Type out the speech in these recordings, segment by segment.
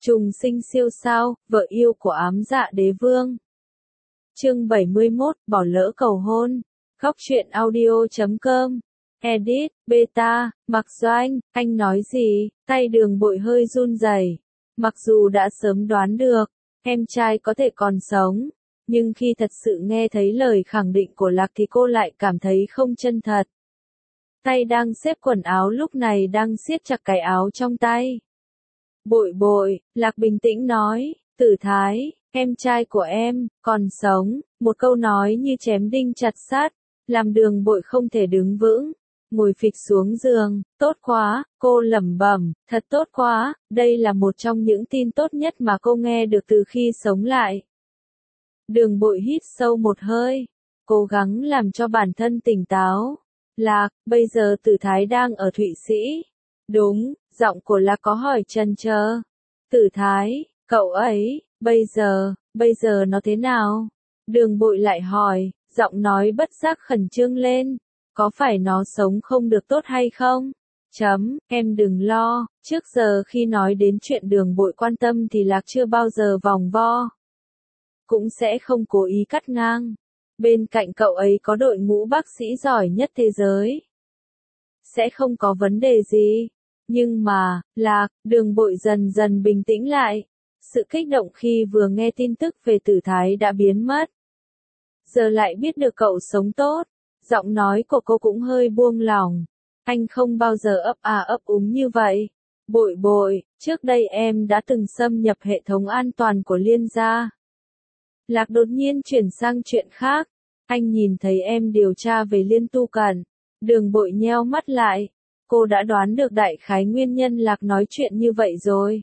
Trùng sinh siêu sao, vợ yêu của ám dạ đế vương. Chương 71, bỏ lỡ cầu hôn. Góc truyện audio.com. Edit, beta, Mạc Doanh, anh nói gì? Tay Đường Bội hơi run rẩy. Mặc dù đã sớm đoán được, em trai có thể còn sống, nhưng khi thật sự nghe thấy lời khẳng định của Lạc thì cô lại cảm thấy không chân thật. Tay đang xếp quần áo lúc này đang siết chặt cái áo trong tay. Bội bội, Lạc bình tĩnh nói, Tử Thái, em trai của em, còn sống, một câu nói như chém đinh chặt sắt, làm Đường Bội không thể đứng vững, ngồi phịch xuống giường, tốt quá, cô lẩm bẩm, thật tốt quá, đây là một trong những tin tốt nhất mà cô nghe được từ khi sống lại. Đường Bội hít sâu một hơi, cố gắng làm cho bản thân tỉnh táo. Lạc, bây giờ Tử Thái đang ở Thụy Sĩ. Đúng, giọng của Lạc có hỏi chần chờ. Tử Thái, cậu ấy, bây giờ nó thế nào? Đường Bội lại hỏi, giọng nói bất giác khẩn trương lên. Có phải nó sống không được tốt hay không? Em đừng lo, trước giờ khi nói đến chuyện Đường Bội quan tâm thì Lạc chưa bao giờ vòng vo. Cũng sẽ không cố ý cắt ngang. Bên cạnh cậu ấy có đội ngũ bác sĩ giỏi nhất thế giới. Sẽ không có vấn đề gì. Nhưng mà, Lạc, Đường Bội dần dần bình tĩnh lại. Sự kích động khi vừa nghe tin tức về Tử Thái đã biến mất. Giờ lại biết được cậu sống tốt. Giọng nói của cô cũng hơi buông lỏng. Anh không bao giờ ấp úng như vậy. Bội bội, trước đây em đã từng xâm nhập hệ thống an toàn của Liên gia. Lạc đột nhiên chuyển sang chuyện khác. Anh nhìn thấy em điều tra về Liên Tu Cẩn. Đường Bội nheo mắt lại. Cô đã đoán được đại khái nguyên nhân Lạc nói chuyện như vậy rồi.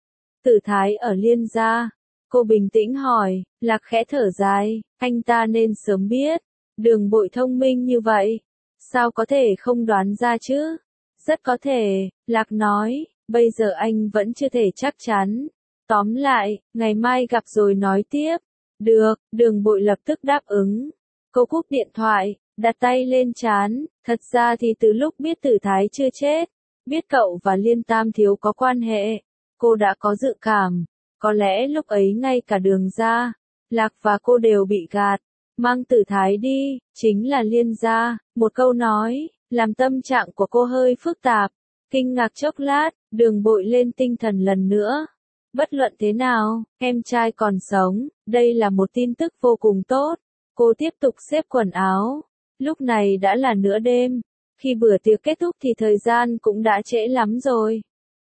Tử Thái ở Liên gia. Cô bình tĩnh hỏi. Lạc khẽ thở dài. Anh ta nên sớm biết. Đường Bội thông minh như vậy. Sao có thể không đoán ra chứ? Rất có thể. Lạc nói. Bây giờ anh vẫn chưa thể chắc chắn. Tóm lại, ngày mai gặp rồi nói tiếp. Được, Đường Bội lập tức đáp ứng. Cô cúp điện thoại, đặt tay lên trán. Thật ra thì từ lúc biết Tử Thái chưa chết, biết cậu và Liên Tam Thiếu có quan hệ, cô đã có dự cảm. Có lẽ lúc ấy ngay cả Đường gia, Lạc và cô đều bị gạt. Mang Tử Thái đi, chính là Liên gia. Một câu nói, làm tâm trạng của cô hơi phức tạp. Kinh ngạc chốc lát, Đường Bội lên tinh thần lần nữa. Bất luận thế nào, em trai còn sống, đây là một tin tức vô cùng tốt. Cô tiếp tục xếp quần áo. Lúc này đã là nửa đêm. Khi bữa tiệc kết thúc thì thời gian cũng đã trễ lắm rồi.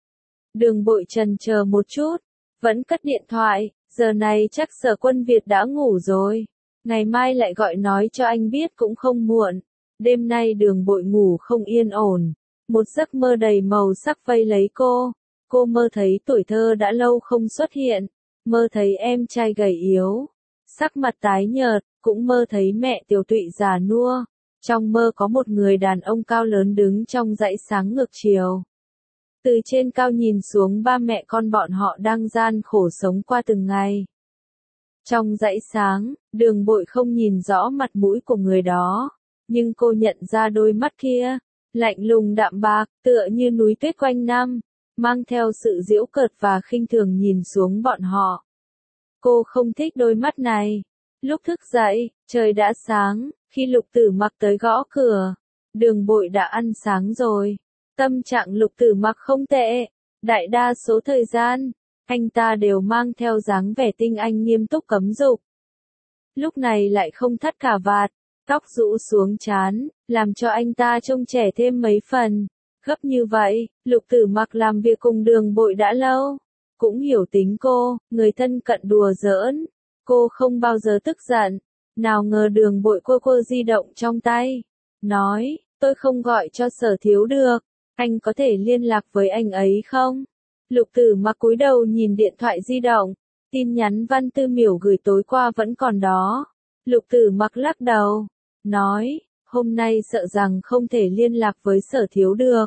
Đường Bội chần chờ một chút, vẫn cất điện thoại, giờ này chắc Sở Quân Việt đã ngủ rồi. Ngày mai lại gọi nói cho anh biết cũng không muộn. Đêm nay Đường Bội ngủ không yên ổn. Một giấc mơ đầy màu sắc vây lấy cô. Cô mơ thấy tuổi thơ đã lâu không xuất hiện. Mơ thấy em trai gầy yếu, sắc mặt tái nhợt, cũng mơ thấy mẹ Tiểu Tụy già nua. Trong mơ có một người đàn ông cao lớn đứng trong dãy sáng ngược chiều. Từ trên cao nhìn xuống ba mẹ con bọn họ đang gian khổ sống qua từng ngày. Trong dãy sáng, Đường Bội không nhìn rõ mặt mũi của người đó, nhưng cô nhận ra đôi mắt kia, lạnh lùng đạm bạc, tựa như núi tuyết quanh năm, mang theo sự giễu cợt và khinh thường nhìn xuống bọn họ. Cô không thích đôi mắt này. Lúc thức dậy, trời đã sáng, khi Lục Tử Mặc tới gõ cửa. Đường Bội đã ăn sáng rồi. Tâm trạng Lục Tử Mặc không tệ. Đại đa số thời gian, anh ta đều mang theo dáng vẻ tinh anh nghiêm túc cấm dục. Lúc này lại không thắt cà vạt, tóc rũ xuống trán, làm cho anh ta trông trẻ thêm mấy phần. Gấp như vậy, Lục Tử Mặc làm việc cùng Đường Bội đã lâu. Cũng hiểu tính cô, người thân cận đùa giỡn. Cô không bao giờ tức giận. Nào ngờ Đường Bội cô di động trong tay. Nói, tôi không gọi cho Sở Thiếu được. Anh có thể liên lạc với anh ấy không? Lục Tử Mặc cúi đầu nhìn điện thoại di động. Tin nhắn Văn Tư Miểu gửi tối qua vẫn còn đó. Lục Tử Mặc lắc đầu. Nói, hôm nay sợ rằng không thể liên lạc với Sở Thiếu được.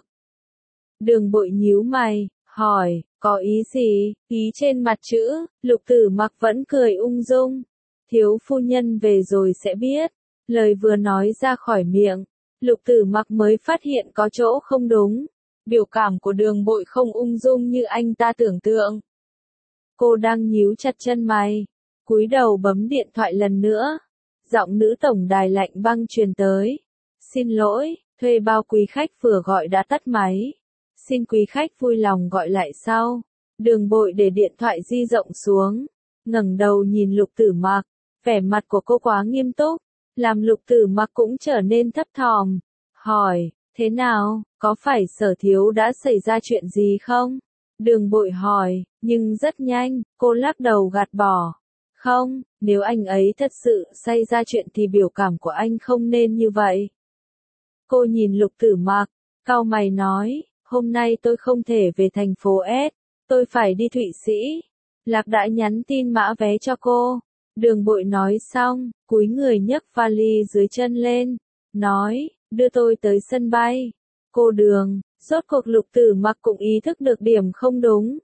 Đường Bội nhíu mày, hỏi, có ý gì? Ý trên mặt chữ. Lục Tử Mặc vẫn cười ung dung. Thiếu phu nhân về rồi sẽ biết. Lời vừa nói ra khỏi miệng, Lục Tử Mặc mới phát hiện có chỗ không đúng. Biểu cảm của Đường Bội không ung dung như anh ta tưởng tượng. Cô đang nhíu chặt chân mày, cúi đầu bấm điện thoại lần nữa. Giọng nữ tổng đài lạnh băng truyền tới. Xin lỗi, thuê bao quý khách vừa gọi đã tắt máy. Xin quý khách vui lòng gọi lại sau. Đường Bội để điện thoại di động xuống, ngẩng đầu nhìn Lục Tử Mặc, vẻ mặt của cô quá nghiêm túc, làm Lục Tử Mặc cũng trở nên thấp thỏm, hỏi, thế nào, có phải Sở Thiếu đã xảy ra chuyện gì không? Đường Bội hỏi, nhưng rất nhanh, cô lắc đầu gạt bỏ. Không, nếu anh ấy thật sự xảy ra chuyện thì biểu cảm của anh không nên như vậy. Cô nhìn Lục Tử Mặc, cau mày nói, hôm nay tôi không thể về thành phố S, tôi phải đi Thụy Sĩ. Lạc đã nhắn tin mã vé cho cô. Đường Bội nói xong, cúi người nhấc vali dưới chân lên, nói, đưa tôi tới sân bay. Cô Đường, rốt cuộc Lục Tử Mặc cũng ý thức được điểm không đúng.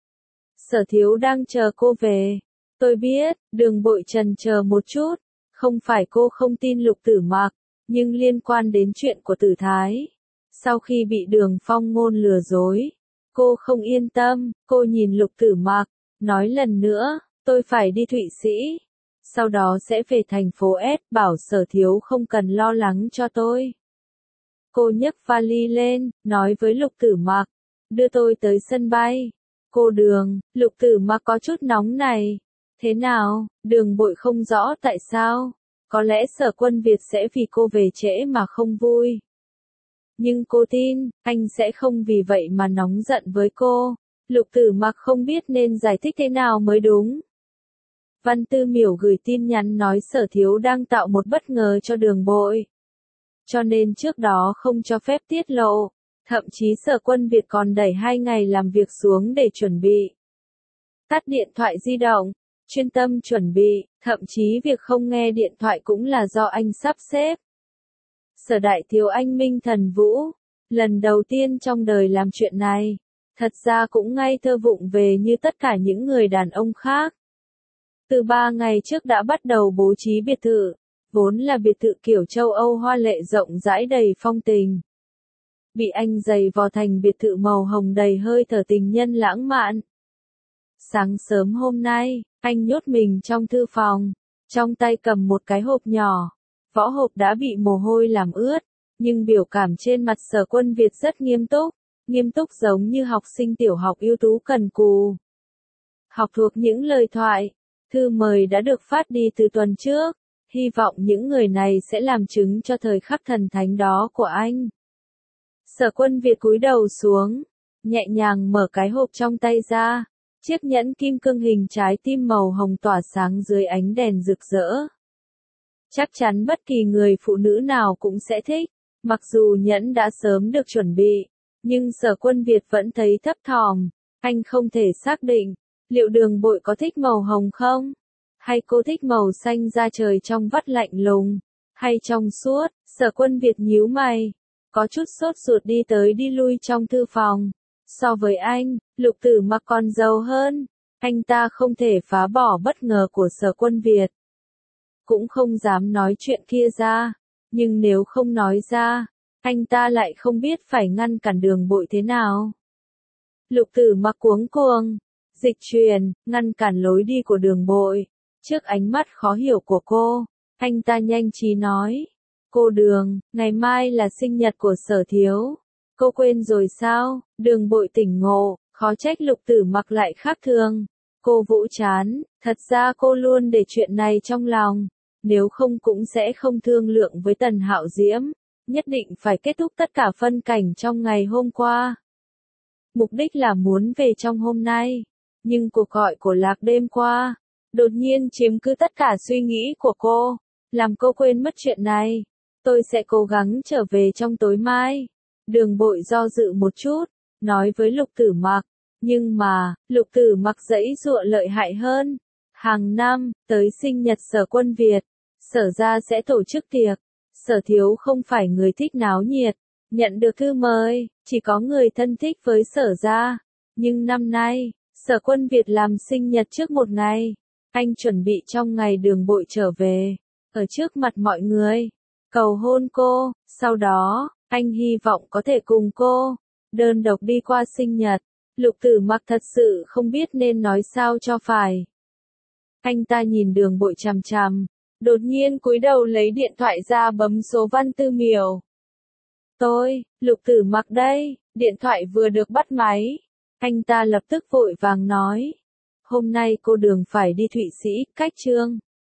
Sở Thiếu đang chờ cô về. Tôi biết, Đường Bội chần chờ một chút, không phải cô không tin Lục Tử Mặc, nhưng liên quan đến chuyện của Tử Thái. Sau khi bị Đường Phong Ngôn lừa dối, cô không yên tâm, cô nhìn Lục Tử Mặc, nói lần nữa, tôi phải đi Thụy Sĩ, sau đó sẽ về thành phố S, bảo Sở Thiếu không cần lo lắng cho tôi. Cô nhấc vali lên, nói với Lục Tử Mặc, đưa tôi tới sân bay. Cô Đường, Lục Tử Mặc có chút nóng này. Thế nào, Đường Bội không rõ tại sao, có lẽ Sở Quân Việt sẽ vì cô về trễ mà không vui. Nhưng cô tin, anh sẽ không vì vậy mà nóng giận với cô. Lục Tử Mặc không biết nên giải thích thế nào mới đúng. Văn Tư Miểu gửi tin nhắn nói Sở Thiếu đang tạo một bất ngờ cho Đường Bội. Cho nên trước đó không cho phép tiết lộ. Thậm chí Sở Quân Việt còn đẩy 2 ngày làm việc xuống để chuẩn bị. Tắt điện thoại di động, chuyên tâm chuẩn bị, thậm chí việc không nghe điện thoại cũng là do anh sắp xếp. Sở Đại Thiếu anh Minh Thần Vũ, lần đầu tiên trong đời làm chuyện này, thật ra cũng ngây thơ vụng về như tất cả những người đàn ông khác. Từ 3 ngày trước đã bắt đầu bố trí biệt thự, vốn là biệt thự kiểu châu Âu hoa lệ rộng rãi đầy phong tình. Bị anh giày vò thành biệt thự màu hồng đầy hơi thở tình nhân lãng mạn. Sáng sớm hôm nay, anh nhốt mình trong thư phòng, trong tay cầm một cái hộp nhỏ. Vỏ hộp đã bị mồ hôi làm ướt, nhưng biểu cảm trên mặt Sở Quân Việt rất nghiêm túc giống như học sinh tiểu học ưu tú cần cù. Học thuộc những lời thoại, thư mời đã được phát đi từ tuần trước, hy vọng những người này sẽ làm chứng cho thời khắc thần thánh đó của anh. Sở Quân Việt cúi đầu xuống, nhẹ nhàng mở cái hộp trong tay ra, chiếc nhẫn kim cương hình trái tim màu hồng tỏa sáng dưới ánh đèn rực rỡ. Chắc chắn bất kỳ người phụ nữ nào cũng sẽ thích, mặc dù nhẫn đã sớm được chuẩn bị, nhưng Sở Quân Việt vẫn thấy thấp thỏm, anh không thể xác định, liệu Đường Bội có thích màu hồng không? Hay cô thích màu xanh da trời trong vắt lạnh lùng? Hay trong suốt? Sở Quân Việt nhíu mày, có chút sốt ruột đi tới đi lui trong thư phòng. So với anh, Lục Tử Mặc còn giàu hơn, anh ta không thể phá bỏ bất ngờ của Sở Quân Việt. Cũng không dám nói chuyện kia ra, nhưng nếu không nói ra, anh ta lại không biết phải ngăn cản Đường Bội thế nào. Lục Tử Mặc cuống cuồng, dịch chuyển, ngăn cản lối đi của Đường Bội. Trước ánh mắt khó hiểu của cô, anh ta nhanh trí nói, cô Đường, ngày mai là sinh nhật của Sở Thiếu. Cô quên rồi sao? Đường Bội tỉnh ngộ, khó trách Lục Tử Mặc lại khác thường. Cô vỗ trán, thật ra cô luôn để chuyện này trong lòng. Nếu không cũng sẽ không thương lượng với Tần Hạo Diễm, nhất định phải kết thúc tất cả phân cảnh trong ngày hôm qua. Mục đích là muốn về trong hôm nay, nhưng cuộc gọi của Lạc đêm qua, đột nhiên chiếm cứ tất cả suy nghĩ của cô, làm cô quên mất chuyện này. Tôi sẽ cố gắng trở về trong tối mai. Đường Bội do dự một chút, nói với Lục Tử Mặc, nhưng mà, Lục Tử Mặc giãy giụa lợi hại hơn. Hàng năm, tới sinh nhật Sở Quân Việt, Sở gia sẽ tổ chức tiệc. Sở Thiếu không phải người thích náo nhiệt, nhận được thư mời, chỉ có người thân thích với Sở gia. Nhưng năm nay, Sở Quân Việt làm sinh nhật trước một ngày. Anh chuẩn bị trong ngày Đường Bội trở về, ở trước mặt mọi người, cầu hôn cô, sau đó, anh hy vọng có thể cùng cô, đơn độc đi qua sinh nhật. Lục Tử Mặc thật sự không biết nên nói sao cho phải. Anh ta nhìn Đường Bội chằm chằm, đột nhiên cúi đầu lấy điện thoại ra bấm số Văn Tư Miểu. Lục Tử Mặc đây, điện thoại vừa được bắt máy. Anh ta lập tức vội vàng nói. Hôm nay cô Đường phải đi Thụy Sĩ, cách Trương